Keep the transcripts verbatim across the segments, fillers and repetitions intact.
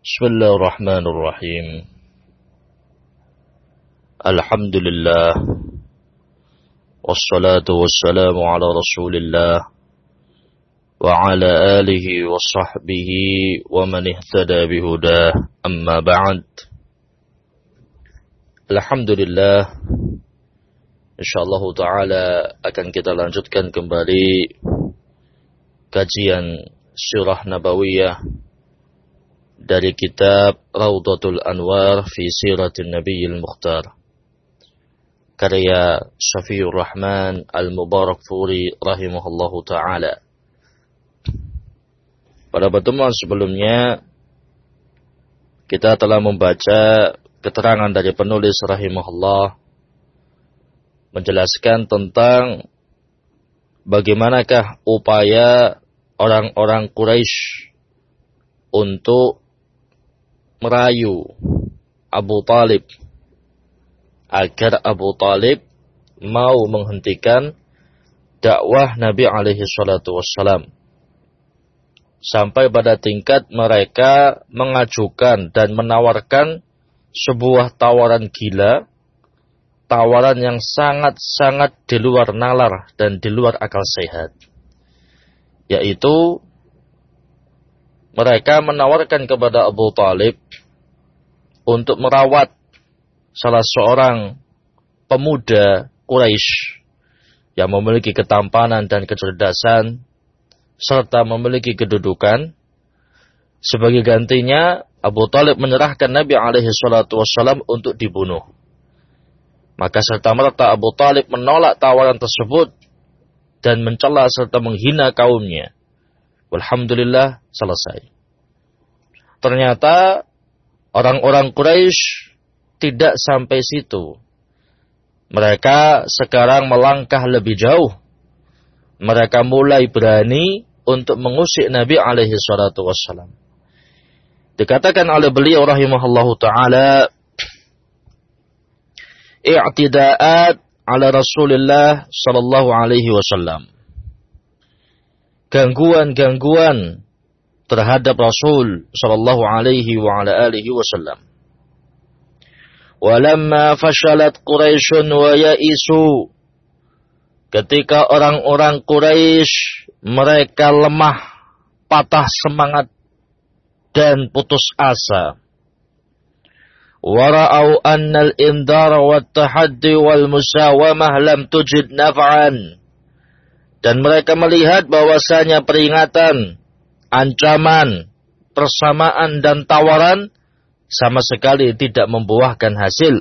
Bismillahirrahmanirrahim. Alhamdulillah. Wassalatu wassalamu ala Rasulillah wa ala alihi wa sahbihi wa man ihtada bihudah. Amma ba'd. Alhamdulillah. Insyaallah ta'ala akan kita lanjutkan kembali kajian Sirah Nabawiyah dari kitab Rawdatul Anwar fi Siratin Nabiyil Mukhtar, karya Syafiur Rahman Al-Mubarakfuri rahimahullahu ta'ala. Pada pertemuan sebelumnya kita telah membaca keterangan dari penulis rahimahullah menjelaskan tentang bagaimanakah upaya orang-orang Quraisy untuk merayu Abu Talib agar Abu Talib mau menghentikan dakwah Nabi alaihi salatu wassalam, sampai pada tingkat mereka mengajukan dan menawarkan sebuah tawaran gila, tawaran yang sangat-sangat di luar nalar dan di luar akal sehat, yaitu mereka menawarkan kepada Abu Talib untuk merawat salah seorang pemuda Quraisy yang memiliki ketampanan dan kecerdasan serta memiliki kedudukan. Sebagai gantinya, Abu Talib menyerahkan Nabi alaihi salatu wassalam untuk dibunuh. Maka serta-merta Abu Talib menolak tawaran tersebut dan mencela serta menghina kaumnya. Alhamdulillah, selesai. Ternyata orang-orang Quraisy tidak sampai situ. Mereka sekarang melangkah lebih jauh. Mereka mulai berani untuk mengusik Nabi alaihi salatu wassalam. Dikatakan oleh beliau rahimahullahu ta'ala, i'tida'at ala Rasulullah sallallahu alaihi wasallam. Gangguan-gangguan terhadap Rasul sallallahu alaihi wa ala alihi wasallam. Walamma fashalat Quraisyun wa ya'isu. Ketika orang-orang Quraisy mereka lemah, patah semangat dan putus asa. Wara'au anna al-indar wa at-tahaddi wal musawamah lam tujid naf'an. Dan mereka melihat bahwasanya peringatan, ancaman, persamaan dan tawaran sama sekali tidak membuahkan hasil.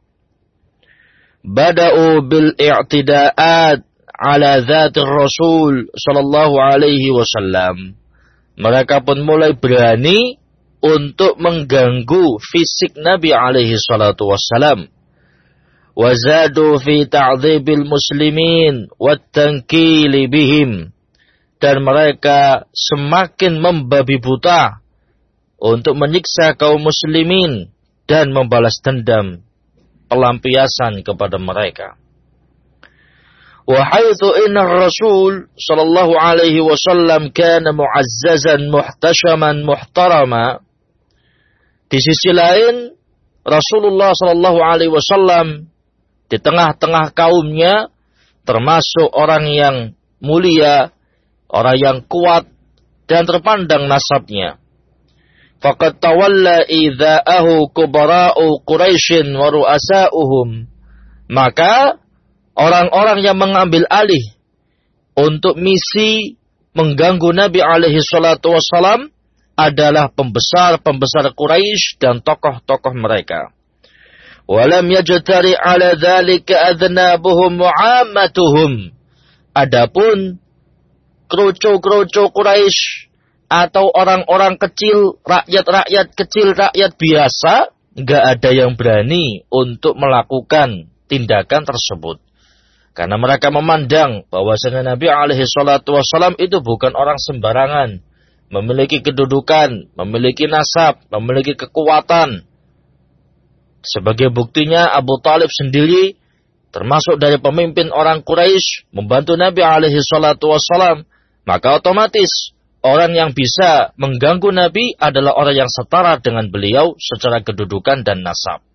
Bada'u bil i'tida'at ala dhatir Rasul sallallahu alaihi wasallam. Mereka pun mulai berani untuk mengganggu fisik Nabi alaihi salatu wassalam. Wazadu fi ta'dhibil muslimin wattankili bihim. Dan mereka semakin membabi buta untuk menyiksa kaum muslimin dan membalas dendam, pelampiasan kepada mereka. Wa haitsu inna ar-rasul sallallahu alaihi wasallam kana mu'azzazan muhtashaman muhtarama. Di sisi lain, Rasulullah sallallahu alaihi wasallam di tengah-tengah kaumnya termasuk orang yang mulia, orang yang kuat dan terpandang nasabnya. Faqad tawalla idza'ahu kubara'u Quraisyin wa ru'asa'uhum. Maka orang-orang yang mengambil alih untuk misi mengganggu Nabi alaihi salatu wassalam adalah pembesar-pembesar Quraisy dan tokoh-tokoh mereka. Walam yajtari ala dzalika adnabuhum mu'ammatuhum. Adapun kerucu-kerucu Quraisy atau orang-orang kecil, rakyat-rakyat kecil, rakyat biasa, enggak ada yang berani untuk melakukan tindakan tersebut. Karena mereka memandang bahwasanya Nabi alaihi salatu wassalam itu bukan orang sembarangan, memiliki kedudukan, memiliki nasab, memiliki kekuatan. Sebagai buktinya Abu Talib sendiri termasuk dari pemimpin orang Quraisy membantu Nabi alaihi salatu wassalam, maka otomatis orang yang bisa mengganggu Nabi adalah orang yang setara dengan beliau secara kedudukan dan nasab.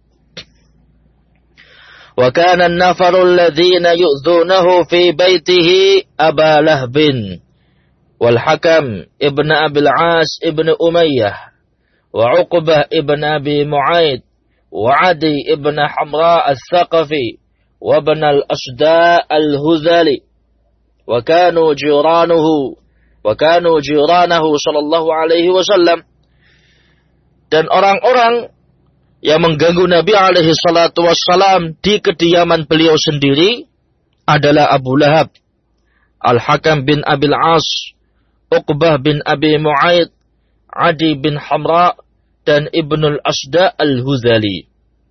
Wa kana an-nafaru alladhina yu'dhunahu fi baitihi Aba Lahbin wal Hakam ibn Abil As ibn Umayyah wa Uqbah ibn Abi Mu'aid wa Adi ibn Hamra al-Thaqafi wa ibn al-Asda al-Hudhali wa kanu jiranuhu wa kanu jiranahu sallallahu alaihi wasallam. Dan orang-orang yang mengganggu Nabi alaihi salatu wassalam di kediaman beliau sendiri adalah Abu Lahab, Al-Hakam bin Abil As, Uqbah bin Abi Mu'aid, Adi bin Hamra, dan Ibnul Asda al-Hudhali.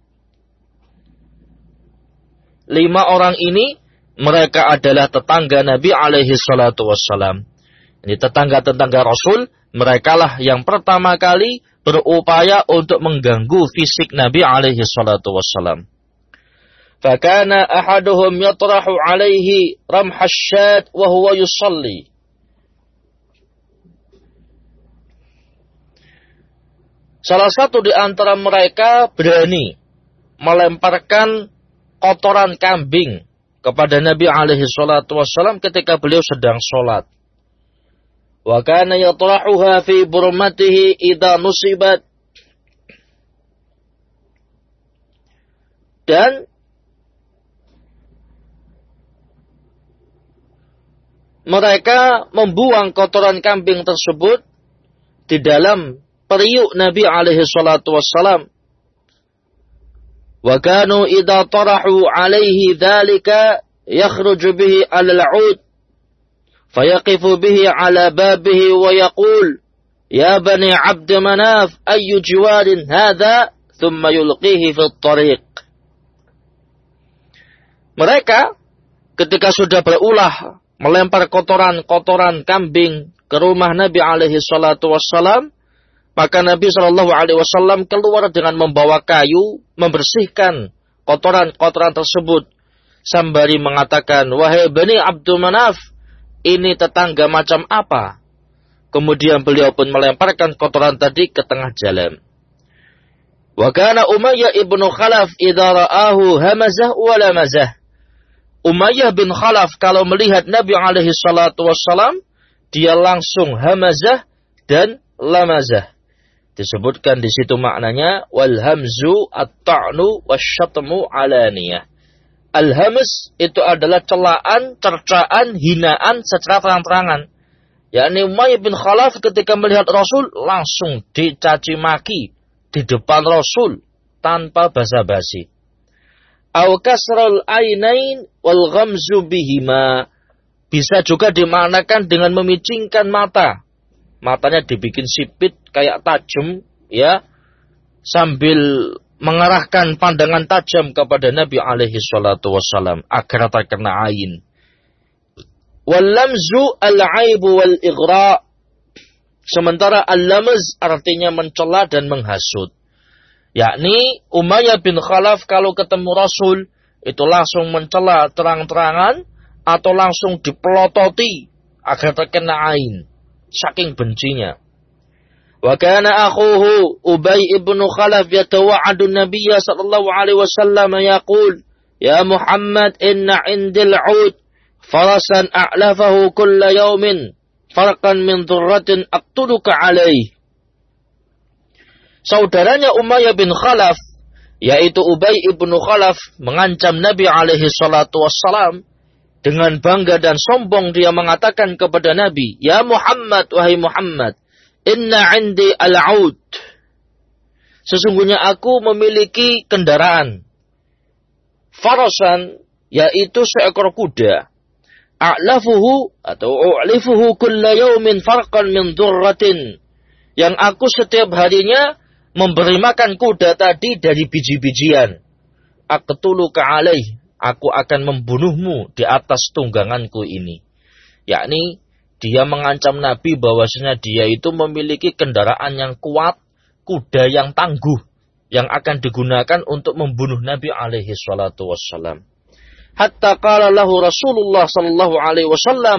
Lima orang ini mereka adalah tetangga Nabi alaihi salatu wassalam. Ini tetangga-tetangga Rasul, merekalah yang pertama kali berupaya untuk mengganggu fisik Nabi alaihi salatu wassalam. Fakana ahaduhum yatrahu alaihi ramhasyad wa huwa yusalli. Salah satu di antara mereka berani melemparkan kotoran kambing kepada Nabi alaihi salatu wassalam ketika beliau sedang sholat. Wa kana yatrahuha fi burmatihi idza nusibat. Dan mereka membuang kotoran kambing tersebut di dalam periuk Nabi alaihi salatu wassalam. Wa kanu idza tarahu alaihi dzalika yakhruju bihi 'ala al-'ud fayaqifu bihi 'ala babihi wa yaqul ya bani 'Abd Manaf ayyu jiwarin hadha thumma yulqihi fi at-tariq. Mereka ketika sudah berulah melempar kotoran-kotoran kambing ke rumah Nabi alaihi salatu wassalam, maka Nabi shallallahu alaihi wasallam keluar dengan membawa kayu, membersihkan kotoran-kotoran tersebut, sembari mengatakan, wahai Bani Abdul Manaf, ini tetangga macam apa? Kemudian beliau pun melemparkan kotoran tadi ke tengah jalan. Wa kana Umayyah ibnu Khalaf idza ra'ahu hamazah wa lamazah. Umayyah bin Khalaf kalau melihat Nabi alaihi salatu wassalam, dia langsung hamazah dan lamazah. Disebutkan di situ maknanya wal hamzu at-ta'nu wasyatmu alaniyah. Al-hamz itu adalah celaan, cercaan, hinaan secara terang-terangan. Yakni Umayyah bin Khalaf ketika melihat Rasul langsung dicaci maki di depan Rasul tanpa basa-basi. Au kasrul ainain wal ghamzu bihima. Bisa juga dimaknakan dengan memicingkan mata. Matanya dibikin sipit kayak tajam, ya, sambil mengarahkan pandangan tajam kepada Nabi alaihi salatu wassalam agar terkena ain. Wal lamzu al-aibu wal ighra. Sementara al-lamz artinya mencela dan menghasut. Yakni Umayyah bin Khalaf kalau ketemu Rasul itu langsung mencela terang-terangan atau langsung dipelototi agar terkena ain. Saking bencinya. Wa kana akhuhu Ubay ibn Khalaf yatawa'adu Nabiyya sallallahu alaihi wasallam yaqul ya Muhammad inna indil 'ud farasan a'lafahu kulla yawmin farqan min dhurratin aqtuluka alaih. Saudaranya Umayyah bin Khalaf yaitu Ubay ibn Khalaf mengancam Nabi alaihi salatu wassalam. Dengan bangga dan sombong dia mengatakan kepada Nabi, ya Muhammad, wahai Muhammad, inna indi al-'ud. Sesungguhnya aku memiliki kendaraan. Farasan, yaitu seekor kuda. A'lafuhu atau u'lifuhu kulla yawmin farqan min dhurratin. Yang aku setiap harinya memberi makan kuda tadi dari biji-bijian. Aqtuluka alaih. Aku akan membunuhmu di atas tungganganku ini. Yakni dia mengancam Nabi bahwasanya dia itu memiliki kendaraan yang kuat, kuda yang tangguh, yang akan digunakan untuk membunuh Nabi alaihi salatu wassalam. Hatta qala lahu Rasulullah sallallahu alaihi wasallam,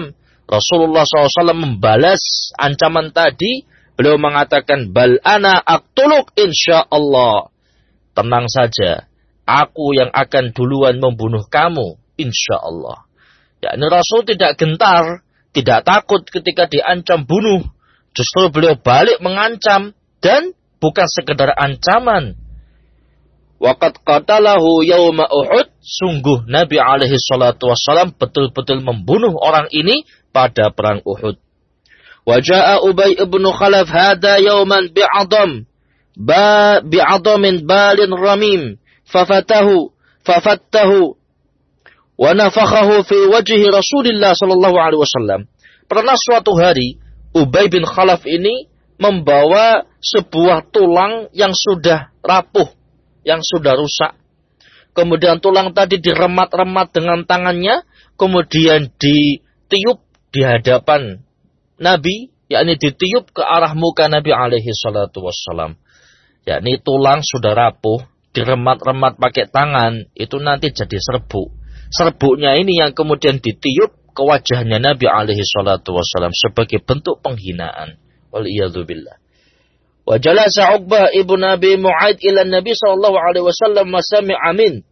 Rasulullah shallallahu alaihi wasallam membalas ancaman tadi. Beliau mengatakan, bal ana aqtuluk insyaallah. Tenang saja, aku yang akan duluan membunuh kamu insyaallah. Yakni Rasul tidak gentar, tidak takut ketika diancam bunuh. Justru beliau balik mengancam dan bukan sekedar ancaman. Waqad qatalahu yauma Uhud, sungguh Nabi alaihi salatu wassalam betul-betul membunuh orang ini pada perang Uhud. Waja'a Ubay ibn Khalaf hada yawman bi'adam ba bi'adamin balin ramim fafatahu fafattahu wa nafakhahu fi wajhi Rasulillah sallallahu alaihi wasallam. Pernah suatu hari Ubay bin Khalaf ini membawa sebuah tulang yang sudah rapuh, yang sudah rusak. Kemudian tulang tadi diremat-remat dengan tangannya, kemudian ditiup di hadapan Nabi, yakni ditiup ke arah muka Nabi alaihi salatu wassalam. Yakni tulang sudah rapuh, diremat-remat pakai tangan, itu nanti jadi serbuk. Serbuknya ini yang kemudian ditiup ke wajahnya Nabi alaihi salatu wassalam sebagai bentuk penghinaan. Waliyadzubillah. Wa jalasa Uqbah ibn Abi Mu'aid ila Nabi sallallahu alaihi wasallam wa sami'a min.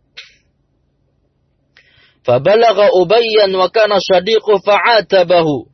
Fabalagha Ubayyan wa kana shadiqu fa'atabahu.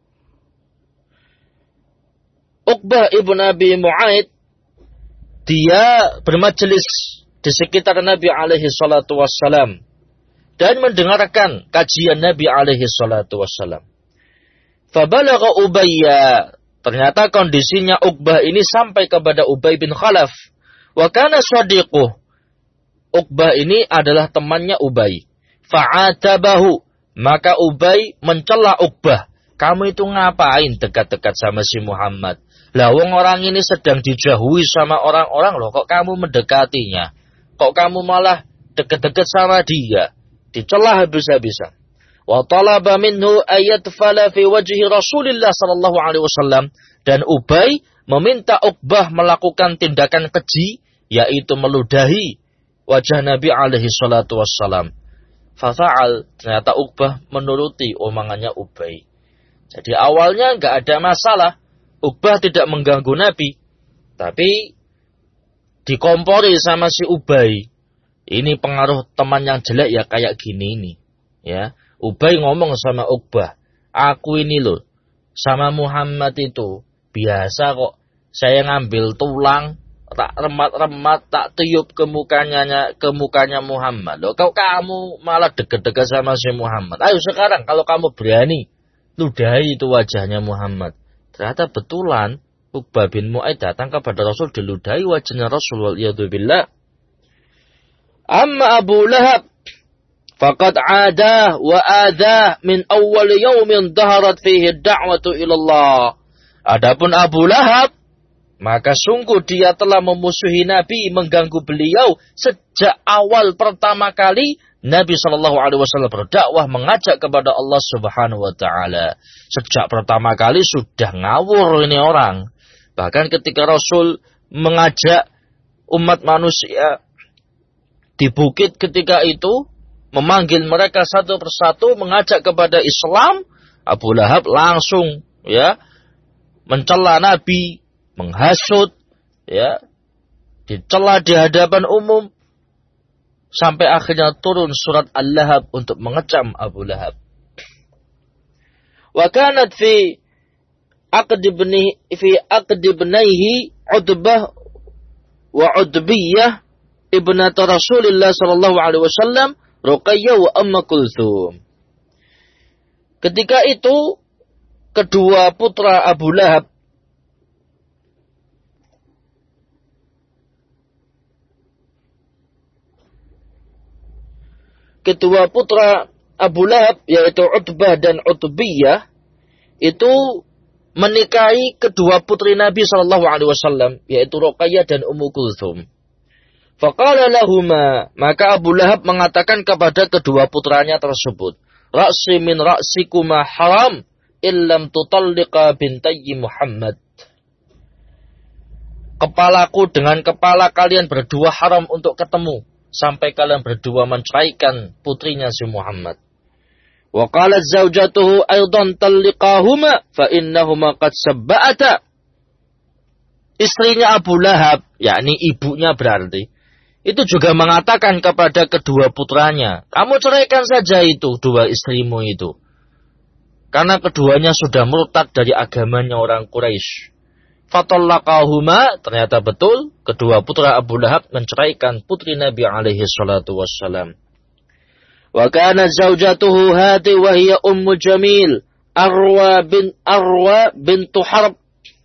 Uqbah ibn Abi Mu'aid, dia bermajelis di sekitar Nabi alaihi salatu wassalam dan mendengarkan kajian Nabi alaihi salatu wassalam. Fabalagha Ubayya, ternyata kondisinya Uqbah ini sampai kepada Ubay bin Khalaf. Wa kana shadiquh, Uqbah ini adalah temannya Ubay. Fa'atabahu, maka Ubay mencela Uqbah. Kamu itu ngapain dekat-dekat sama si Muhammad? Lah wong orang ini sedang dijauhi sama orang-orang loh, kok kamu mendekatinya? Kok kamu malah dekat-dekat sama dia? Dicela habis-habisan. Wa talaba minhu ayatfala fi wajhi Rasulillah sallallahu alaihi wasallam, dan Ubay meminta Uqbah melakukan tindakan keji, yaitu meludahi wajah Nabi alaihi salatu wassalam. Fafa'al, ternyata Uqbah menuruti omongannya Ubay. Jadi awalnya enggak ada masalah. Uqbah tidak mengganggu Nabi, tapi dikompori sama si Ubay. Ini pengaruh teman yang jelek ya kayak gini ini. Ya, Ubay ngomong sama Uqbah, aku ini loh sama Muhammad itu biasa kok. Saya ngambil tulang, tak remat-remat, tak tiup ke mukanya ke mukanya Muhammad. Loh, kau kamu malah deket-deket sama si Muhammad. Ayo sekarang kalau kamu berani ludahi itu wajahnya Muhammad. Ternyata betulan Uqbah bin Mu'aid datang kepada Rasul, diludahi wajahnya Rasul waliyadzubillah. Amma Abu Lahab faqad adah wa adah min awal yawmin dhaharat fihi da'watu ilallah. Adapun Abu Lahab, maka sungguh dia telah memusuhi Nabi, mengganggu beliau sejak awal pertama kali Nabi shallallahu alaihi wasallam berdakwah mengajak kepada Allah Subhanahu wa taala. Sejak pertama kali sudah ngawur ini orang. Bahkan ketika Rasul mengajak umat manusia di bukit ketika itu, memanggil mereka satu persatu mengajak kepada Islam, Abu Lahab langsung ya mencela Nabi, menghasut, ya, dicela di hadapan umum. Sampai akhirnya turun surat Al-Lahab untuk mengecam Abu Lahab. Wa kanat fi aqdi ibni fi aqdi ibnaihi Utbah wa Utbiyah ibnat Rasulillah sallallahu alaihi wasallam Ruqayyah wa Ummu Kulthum. Ketika itu kedua putra Abu Lahab Kedua putra Abu Lahab, yaitu Utbah dan Utbiyah, itu menikahi kedua putri Nabi shallallahu alaihi wasallam, yaitu Ruqayyah dan Ummu Kulthum. Faqala lahuma, maka Abu Lahab mengatakan kepada kedua putranya tersebut, Ra'si min ra'sikuma haram, illam tutalliqa bintayyi Muhammad. Kepalaku dengan kepala kalian berdua haram untuk ketemu, sampai kalian berdua menceraikan putrinya si Muhammad. Wa qalat zawjatuhu aidan talliqahuma fa innahuma qad sabba'ata. Istrinya Abu Lahab, yakni ibunya berarti, itu juga mengatakan kepada kedua putranya, kamu ceraikan saja itu dua istrimu itu. Karena keduanya sudah murtad dari agamanya orang Quraisy. Fatallaqahuma, ternyata betul kedua putra Abu Lahab menceraikan putri Nabi alaihi salatu wassalam. Wa kana zaujatuhu hati wa hiya ummu Jamil Arwa bin Arwa bintu Harb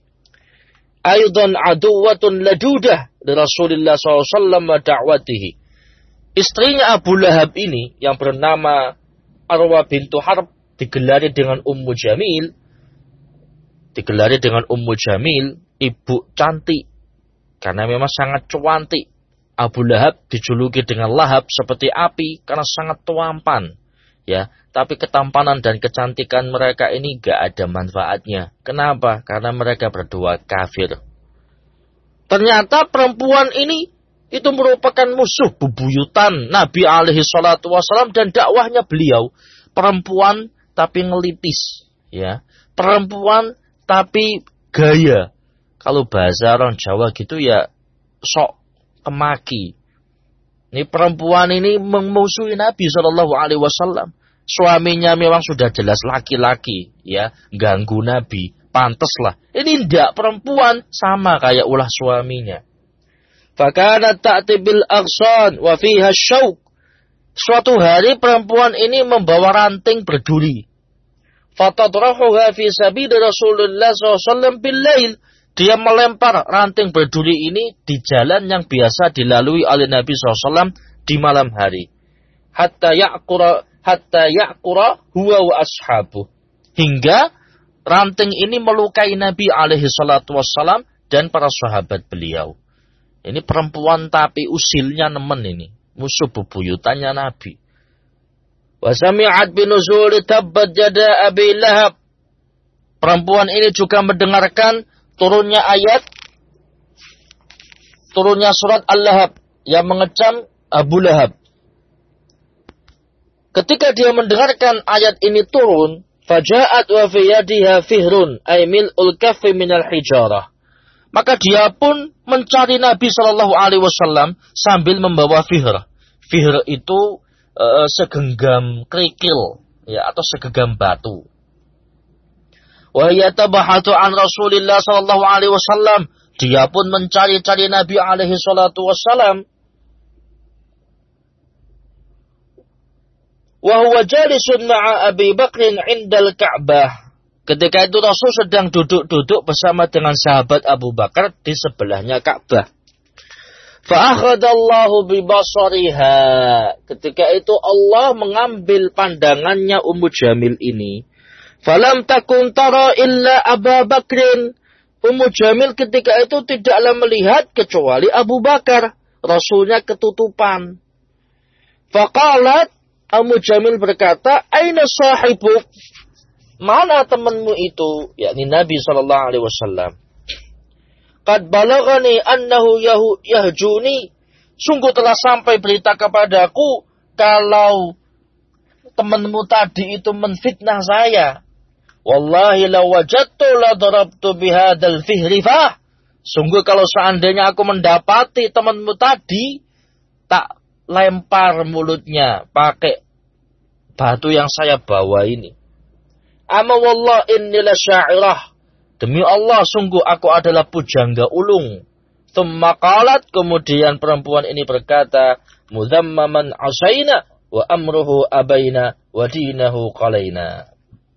aidan aduwatun ladudah li Rasulillah sallallahu alaihi wasallam wa da'watihi. Istrinya Abu Lahab ini yang bernama Arwa bintu Harb digelari dengan Ummu Jamil, digelari dengan Ummu Jamil, ibu cantik karena memang sangat cantik. Abu Lahab dijuluki dengan lahap seperti api karena sangat tampan, ya. Tapi ketampanan dan kecantikan mereka ini gak ada manfaatnya. Kenapa? Karena mereka berdua kafir. Ternyata perempuan ini itu merupakan musuh bebuyutan Nabi alaihi salatu wassalam dan dakwahnya beliau. Perempuan tapi ngelipis, ya. Perempuan tapi gaya. Kalau bahasa orang Jawa gitu ya sok kemaki. Ini perempuan ini memusuhi Nabi shallallahu alaihi wasallam. Suaminya memang sudah jelas laki-laki, ya, ganggu Nabi, pantaslah. Ini tidak, perempuan sama kayak ulah suaminya. Fakanat ta'ti bil aghsan wa fiha syauq. Suatu hari perempuan ini membawa ranting berduri. Fatadrahuha fi sabil Rasulullah sallallahu alaihi wasallam bil lail. Dia melempar ranting berduri ini di jalan yang biasa dilalui oleh Nabi shallallahu alaihi wasallam di malam hari. Hatta ya'qura hatta ya'qura huwa wa ashabuh. Hingga ranting ini melukai Nabi alaihi salatu wassalam dan para sahabat beliau. Ini perempuan tapi usilnya nemen ini. Musuh bebuyutannya Nabi. Wa sami'at binuzuli tabbat jada Abi Lahab. Perempuan ini juga mendengarkan turunnya ayat, turunnya surat Al-Lahab yang mengecam Abu Lahab. Ketika dia mendengarkan ayat ini turun, faja'at wa fi yadiha fihrun ay mil'ul kaffi minal hijarah. Maka dia pun mencari Nabi sallallahu alaihi wasallam sambil membawa fihr. Fihr itu uh, segenggam kerikil, ya, atau segenggam batu. Wa yatabahatu an Rasulillah sallallahu alaihi wasallam. Dia pun mencari-cari Nabi alaihi salatu wasallam. Wa huwa jalisun ma'a Abi Bakr 'indal Ka'bah. Ketika itu Rasul sedang duduk-duduk bersama dengan sahabat Abu Bakar di sebelahnya Ka'bah. Fa akhadallahu bi basariha. Ketika itu Allah mengambil pandangannya Ummu Jamil ini. Falam takun tara illa Abu Bakrin. Ummu Jamil ketika itu tidaklah melihat kecuali Abu Bakar. Rasulnya ketutupan. Faqalat, Ummu Jamil berkata, Aina sahibuk? Mana temanmu itu? Yakni Nabi sallallahu alaihi wasallam. Qad balagani annahu yahjuni. Sungguh telah sampai berita kepadaku kalau temanmu tadi itu menfitnah saya. Wallahi law wajadtu la darabtu bihadzal fihri fah. Sungguh kalau seandainya aku mendapati temanmu tadi, tak lempar mulutnya pakai batu yang saya bawa ini. Amma wallah inni la sya'irah. Demi Allah sungguh aku adalah pujangga ulung. Tsumma qalat, kemudian perempuan ini berkata, mudhammaman asaina wa amruhu abaina wa dinahu qalaina.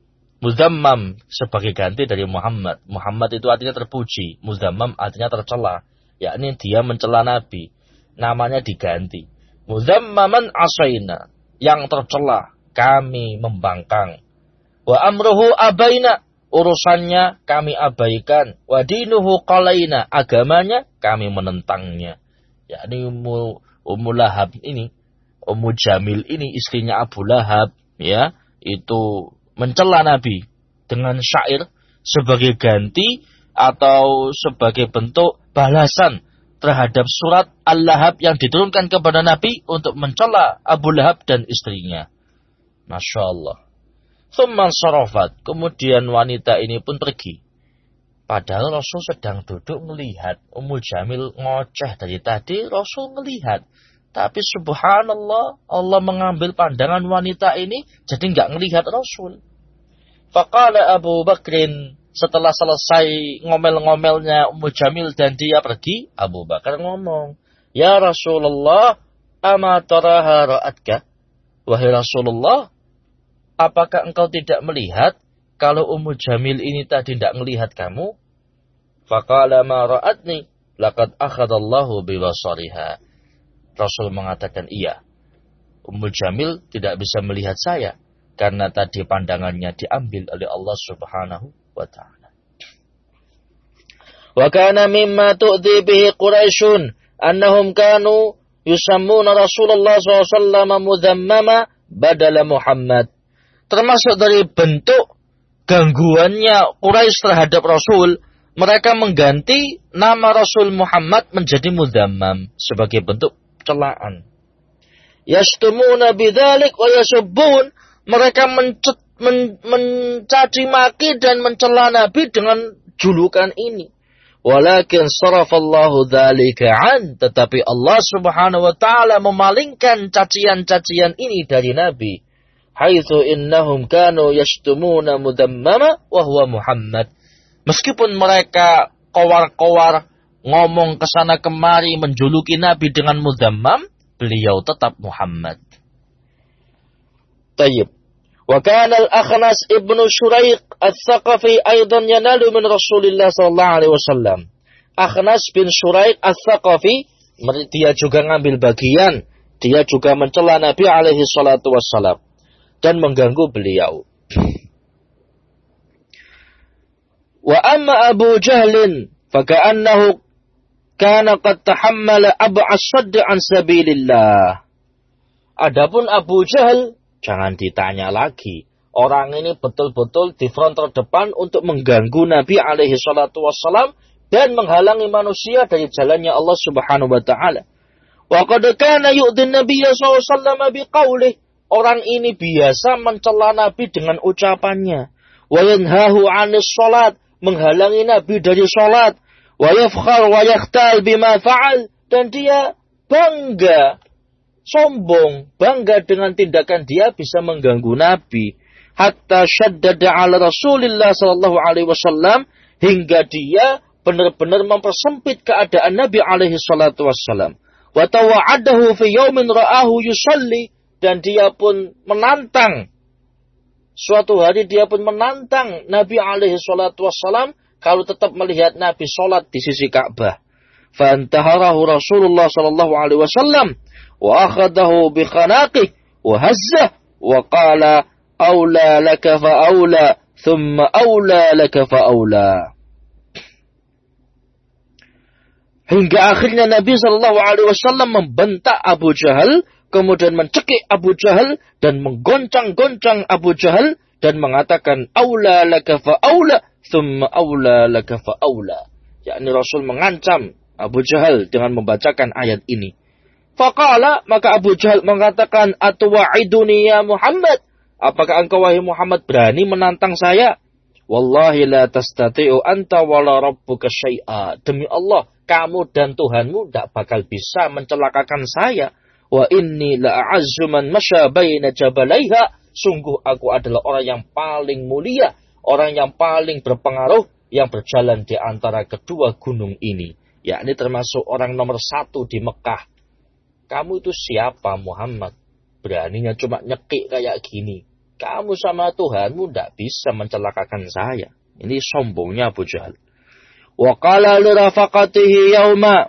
Muzammam sebagai ganti dari Muhammad. Muhammad itu artinya terpuji. Muzammam artinya tercela. Yakni dia mencela Nabi. Namanya diganti. Muzammaman asaina. Yang tercela. Kami membangkang. Wa amruhu abaina. Urusannya kami abaikan. Wa dinuhu qalaina. Agamanya kami menentangnya. Yakni Ummu, Ummu Lahab ini. Ummu Jamil ini istrinya Abu Lahab. Ya. Itu mencela Nabi dengan syair sebagai ganti atau sebagai bentuk balasan terhadap surat Al-Lahab yang diturunkan kepada Nabi untuk mencela Abu Lahab dan istrinya. Masya Allah. Tsumman sarafat. Kemudian wanita ini pun pergi. Padahal Rasul sedang duduk melihat. Ummu Jamil ngoceh dari tadi, Rasul melihat. Tapi subhanallah, Allah mengambil pandangan wanita ini, jadi enggak melihat Rasul. Faqala Abu Bakrin, setelah selesai ngomel-ngomelnya Ummu Jamil dan dia pergi, Abu Bakar ngomong, "Ya Rasulullah, ama taraha ra'atka?" Wahai Rasulullah, apakah engkau tidak melihat kalau Ummu Jamil ini tadi tidak melihat kamu? Faqala ma ra'atni, laqad akhadallahu biwasariha. Rasul mengatakan, iya. Ummu Jamil tidak bisa melihat saya karena tadi pandangannya diambil oleh Allah Subhanahu wa taala. Wa kana mimma tu'dhi bihi Quraisyun annahum kanu yusammuna Rasulullah sallallahu alaihi wasallam mudhammama badala Muhammad. Termasuk dari bentuk gangguannya Quraisy terhadap Rasul, mereka mengganti nama Rasul Muhammad menjadi mudhammam sebagai bentuk celaan. Yastumuna bidzalik wa yasubbun, mereka mencet, men, mencaci maki dan mencela Nabi dengan julukan ini. Walakin sarafallahu dzalika an, tetapi Allah Subhanahu wa taala memalingkan cacian-cacian ini dari Nabi. Haitsu innahum kanu yastumuna mudammama wa huwa Muhammad. Meskipun mereka kowar-kowar ngomong kesana kemari menjuluki Nabi dengan mudhammam, beliau tetap Muhammad. Tayyib. Wa kana al-Akhnas ibnu Shuraiq al-Thaqafi aidan yanalu min Rasulillah sallallahu alaihi wasallam. Akhnas bin Shuraiq al-Thaqafi, dia juga ngambil bagian, dia juga mencela Nabi alaihi salatu wassalam dan mengganggu beliau. Wa amma Abu Jahlin faka'annahu kana qad tahammala ab'as sadd an sabilillah. Adapun Abu Jahal, jangan ditanya lagi. Orang ini betul-betul di front terdepan untuk mengganggu Nabi alaihi salatu wassalam dan menghalangi manusia dari jalannya Allah Subhanahu wa taala. Wa qad kana yu'dhin Nabiy sallallahu alaihi wasallam biqaulih. Orang ini biasa mencela Nabi dengan ucapannya. Wa yanhahu 'anis shalat, menghalangi Nabi dari salat. Wa yafkhar wa yakhtal bima fa'al, dan dia bangga, sombong, bangga dengan tindakan dia bisa mengganggu Nabi. Hatta syaddada 'ala Rasulillah sallallahu alaihi wasallam, hingga dia benar-benar mempersempit keadaan Nabi alaihi salatu wassalam. Wa tawa'adahu fi yaumin ra'ahu yusalli, dan dia pun menantang, suatu hari dia pun menantang Nabi alaihi salatu wassalam kalau tetap melihat Nabi sholat di sisi Ka'bah. Fantaharahu Rasulullah sallallahu alaihi wasallam wa akhadahu bi khanaqih wa hazzah wa qala aula laka fa aula thumma aula laka fa aula. Hingga akhirnya Nabi sallallahu alaihi wasallam membentak Abu Jahal, kemudian mencekik Abu Jahal dan menggoncang-goncang Abu Jahal dan mengatakan aula laka fa aula thumma aula laka fa aula. Yakni Rasul mengancam Abu Jahal dengan membacakan ayat ini. Faqala, maka Abu Jahal mengatakan, atwa'iduni ya Muhammad, apakah engkau wahai Muhammad berani menantang saya? Wallahi la tastati'u anta wala rabbuka syai'a. Demi Allah, kamu dan Tuhanmu tidak bakal bisa mencelakakan saya. Wa inni la a'azzu man masya baina jabalaiha. Sungguh aku adalah orang yang paling mulia, orang yang paling berpengaruh yang berjalan di antara kedua gunung ini. Yakni termasuk orang nomor satu di Mekah. Kamu itu siapa Muhammad? Beraninya cuma nyekik kayak gini. Kamu sama Tuhanmu tidak bisa mencelakakan saya. Ini sombongnya Abu Jahal. Wa qala li rafaqatihi yauma.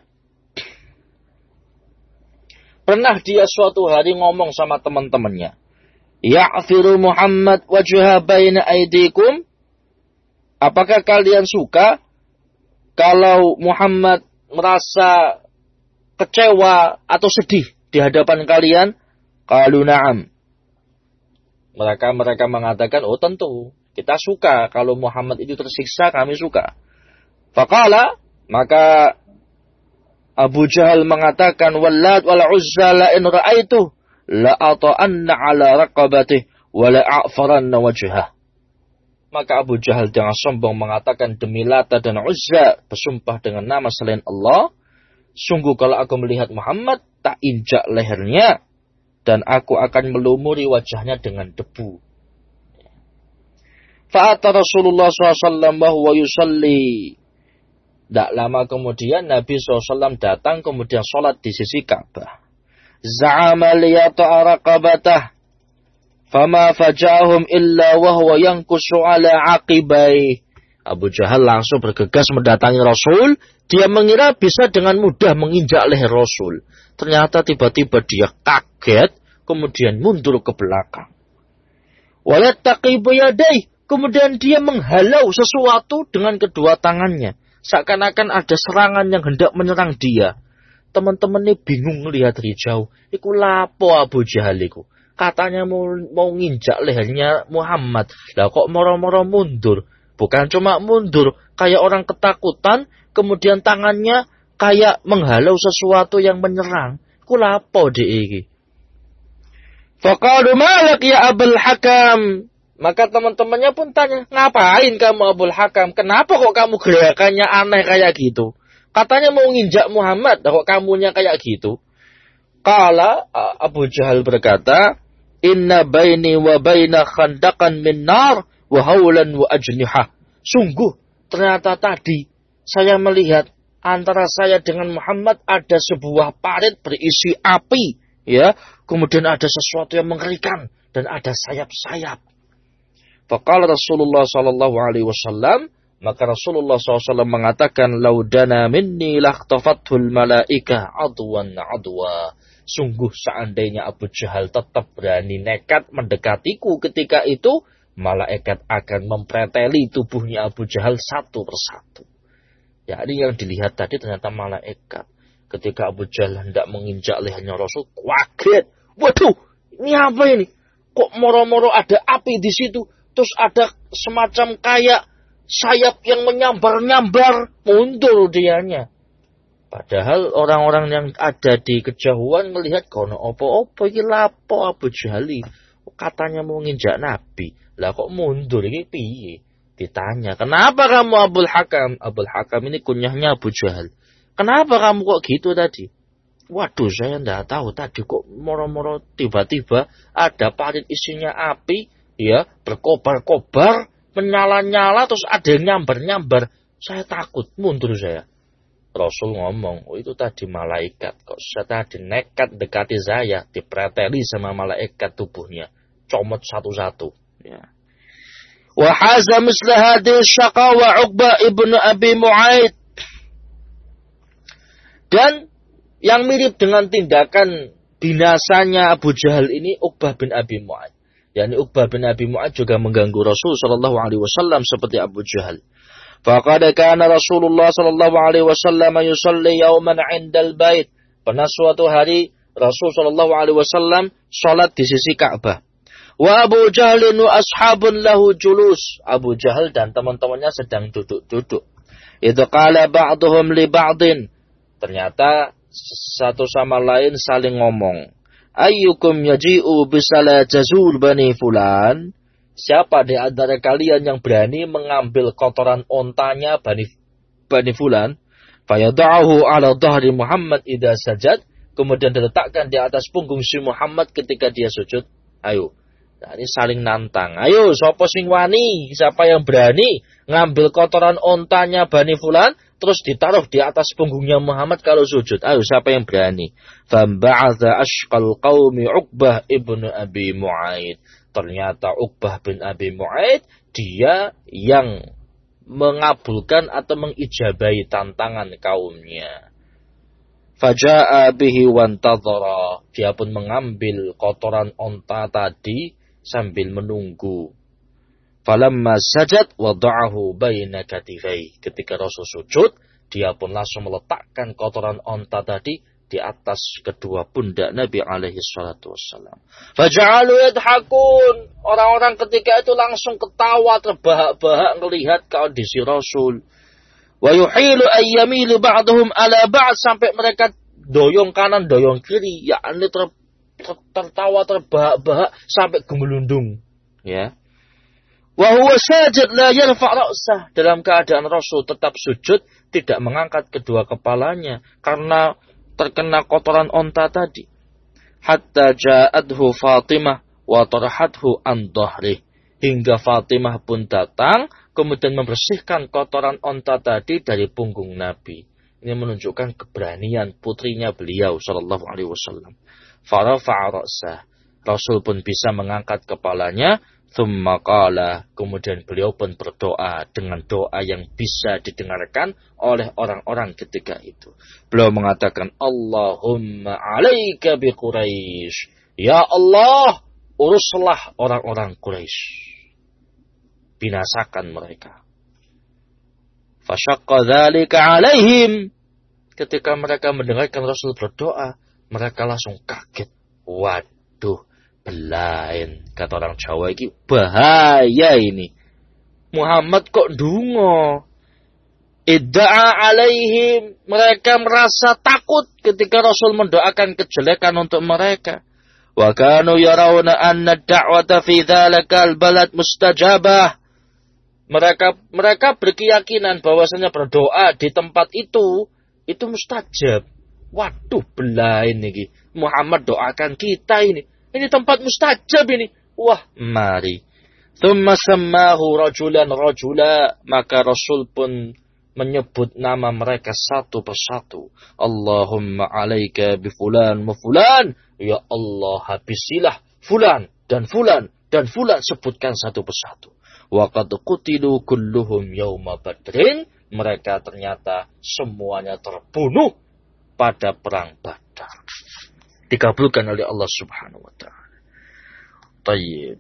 Pernah dia suatu hari ngomong sama teman-temannya. Ya'firu Muhammad wajha baina aidikum. Apakah kalian suka kalau Muhammad merasa kecewa atau sedih di hadapan kalian? Qalu na'am. Mereka mereka mengatakan, oh tentu, kita suka kalau Muhammad itu tersiksa, kami suka. Faqala, maka Abu Jahal mengatakan, Wallat wal Uzza la in ra'aitu la ata'anna ala raqabatih wala a'faranna wajhah. Maka Abu Jahal dengan sombong mengatakan, demi Lata dan Uzza, bersumpah dengan nama selain Allah, sungguh kalau aku melihat Muhammad, tak injak lehernya, dan aku akan melumuri wajahnya dengan debu. Fa'ata Rasulullah shallallahu alaihi wasallam wa huwa yusalli. Tidak lama kemudian Nabi shallallahu alaihi wasallam datang kemudian sholat di sisi Ka'bah. Za'ama liyata'a raqabatah. Fama faja'ahum illa wa huwa yankusu ala aqibai. Abu Jahal langsung bergegas mendatangi Rasul. Dia mengira bisa dengan mudah menginjak leher Rasul. Ternyata tiba-tiba dia kaget, kemudian mundur ke belakang. Walattaqibu yadayh, kemudian dia menghalau sesuatu dengan kedua tangannya. Seakan-akan ada serangan yang hendak menyerang dia. Teman-teman ini bingung melihat dari jauh. Iku lapo Abu Jahal iku. Katanya mau, mau nginjak lehernya Muhammad. Lah kok moro-moro mundur. Bukan cuma mundur, kayak orang ketakutan, kemudian tangannya kayak menghalau sesuatu yang menyerang. Iku lapo di iki. Faqalu malak ya Abul Hakam. Maka teman-temannya pun tanya, ngapain kamu Abul Hakam? Kenapa kok kamu gerakannya aneh kayak gitu? Katanya mau nginjak Muhammad, kok kamunya kayak gitu? Kala Abu Jahal berkata, inna baini wa baina khandaqan min nar wa hawlan wa ajnihah. Sungguh, ternyata tadi saya melihat antara saya dengan Muhammad ada sebuah parit berisi api, ya. Kemudian ada sesuatu yang mengerikan dan ada sayap-sayap. Faqala Rasulullah sallallahu alaihi wasallam, maka Rasulullah sallallahu alaihi wasallam mengatakan, laudana minni lakhtafathul malaika adwan adwa. Sungguh seandainya Abu Jahal tetap berani nekat mendekatiku ketika itu, malaikat akan mempreteli tubuhnya Abu Jahal satu persatu. Ya, ini yang dilihat tadi ternyata malaikat. Ketika Abu Jahal hendak menginjak lehernya Rasul, kaget. Waduh, ini apa ini? Kok moro-moro ada api di situ? Terus ada semacam kayak sayap yang menyambar-nyambar, mundur dianya. Padahal orang-orang yang ada di kejauhan melihat, kono opo-opo iki lapo Abu Jahali. Katanya mau nginjak Nabi. Lah kok mundur iki piye? Ditanya, kenapa kamu Abul Hakam? Abul Hakam ini kunyahnya Abu Jahal. Kenapa kamu kok gitu tadi? Waduh, saya tidak tahu tadi kok moro-moro tiba-tiba ada parit isinya api, ya, berkobar-kobar, menyala-nyala, terus ada yang nyambar-nyambar. Saya takut, mundur saya. Rasul ngomong, oh itu tadi malaikat. Kok saya tadi nekat dekati saya, dipreteli sama malaikat tubuhnya. Comot satu-satu. Ya. Wa haza misla hadhihi syaqawa Uqbah ibnu Abi Mu'aid. Dan yang mirip dengan tindakan binasanya Abu Jahal ini Uqbah bin Abi Mu'aid. Yani Uqbah bin Abi Mu'aid juga mengganggu Rasul sallallahu alaihi wasallam seperti Abu Jahal. Faqad kana Rasulullah sallallahu alaihi wasallam yusalli yawman 'indal bait. Pernah suatu hari Rasul sallallahu alaihi wasallam salat di sisi Ka'bah. Wa Abu Jahlin wa ashabun lahu julus. Abu Jahal dan teman-temannya sedang duduk-duduk. Idza qala ba'dhum li ba'din. Ternyata satu sama lain saling ngomong. Ayyukum yaji'u bisala jazul bani fulan. Siapa di antara kalian yang berani mengambil kotoran ontanya Bani, Bani Fulan? Fayada'ahu ala dhahri Muhammad idha sajad. Kemudian diletakkan di atas punggung si Muhammad ketika dia sujud. Ayo. Nah, ini saling nantang. Ayo, siapa sing wani? Siapa yang berani ngambil kotoran ontanya Bani Fulan? Terus ditaruh di atas punggungnya Muhammad kalau sujud. Ayo, siapa yang berani? Famba'atha ashqal qawmi Uqbah ibnu Abi Mu'aid. Ternyata Uqbah bin Abi Mu'aid, dia yang mengabulkan atau mengijabahi tantangan kaumnya. Faja'a bihi wantadhara. Dia pun mengambil kotoran onta tadi sambil menunggu. Falamma sajad wada'ahu baina katifai. Ketika Rasul sujud, dia pun langsung meletakkan kotoran onta tadi di atas kedua pundak Nabi alaihi salatu wassalam. Faja'alu yadhakun. Orang-orang ketika itu langsung ketawa terbahak-bahak melihat kondisi Rasul. Wa yuhilu ayyamilu ba'dhum ala ba'd. Sampai mereka doyong kanan, doyong kiri. Ya, ini ter, tertawa terbahak-bahak sampai gemelundung. Ya. Wa huwa sajid la yarfa' ra'sah. Dalam keadaan Rasul tetap sujud, tidak mengangkat kedua kepalanya karena terkena kotoran onta tadi. Hatta ja'adhu Fatimah wa tarhathu an dhahrih. Hingga Fatimah pun datang, kemudian membersihkan kotoran onta tadi dari punggung Nabi. Ini menunjukkan keberanian putrinya beliau sallallahu alaihi wasallam. Farafa'a ra'sah. Rasul pun bisa mengangkat kepalanya. Thumma qala, kemudian beliau pun berdoa dengan doa yang bisa didengarkan oleh orang-orang ketika itu. Beliau mengatakan, Allahumma alaika bi Quraisy. Ya Allah, uruslah orang-orang Quraisy. Binasakan mereka. Fashaqqa dzalika alaihim. Ketika mereka mendengarkan Rasul berdoa, mereka langsung kaget. Waduh. Belain, kata orang Jawa ini, bahaya ini. Muhammad kok ndungo. Idda'a alaihim. Mereka merasa takut ketika Rasul mendoakan kejelekan untuk mereka. Wa kanu yarawna anna da'wata fi dzalikal balad mustajabah. Mereka mereka berkeyakinan bahwasanya berdoa di tempat itu itu mustajab. Waduh, belain ini. Muhammad doakan kita ini. Ini tempat mustajab ini. Wah, mari. Thumma sammahu rajulan rajula. Maka Rasul pun menyebut nama mereka satu persatu. Allahumma alaika bifulan mufulan. Ya Allah, habisilah fulan dan fulan dan fulan. Sebutkan satu persatu. Wa qad qutilu kulluhum yawma badrin. Mereka ternyata semuanya terbunuh pada perang Badar. Dikabulkan oleh Allah Subhanahu wa taala. Tayyib.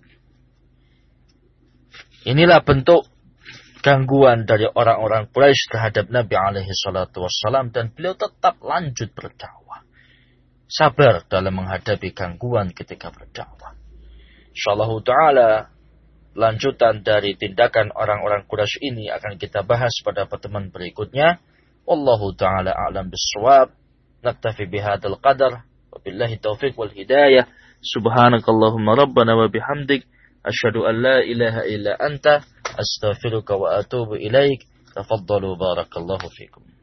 Inilah bentuk gangguan dari orang-orang Quraisy terhadap Nabi alaihi salatu wassalam, dan beliau tetap lanjut berdakwah. Sabar dalam menghadapi gangguan ketika berdakwah. Insyaallah taala lanjutan dari tindakan orang-orang Quraisy ini akan kita bahas pada pertemuan berikutnya. Wallahu taala a'lam bissawab. Naktafi bihadzal qadar. Wabillahi taufiq wal hidayah. Subhanakallahumma rabbana wa bihamdik. Asyhadu an la ilaha illa anta. Astaghfiruka wa atubu ilaik. Tafaddalu barakallahu fikum.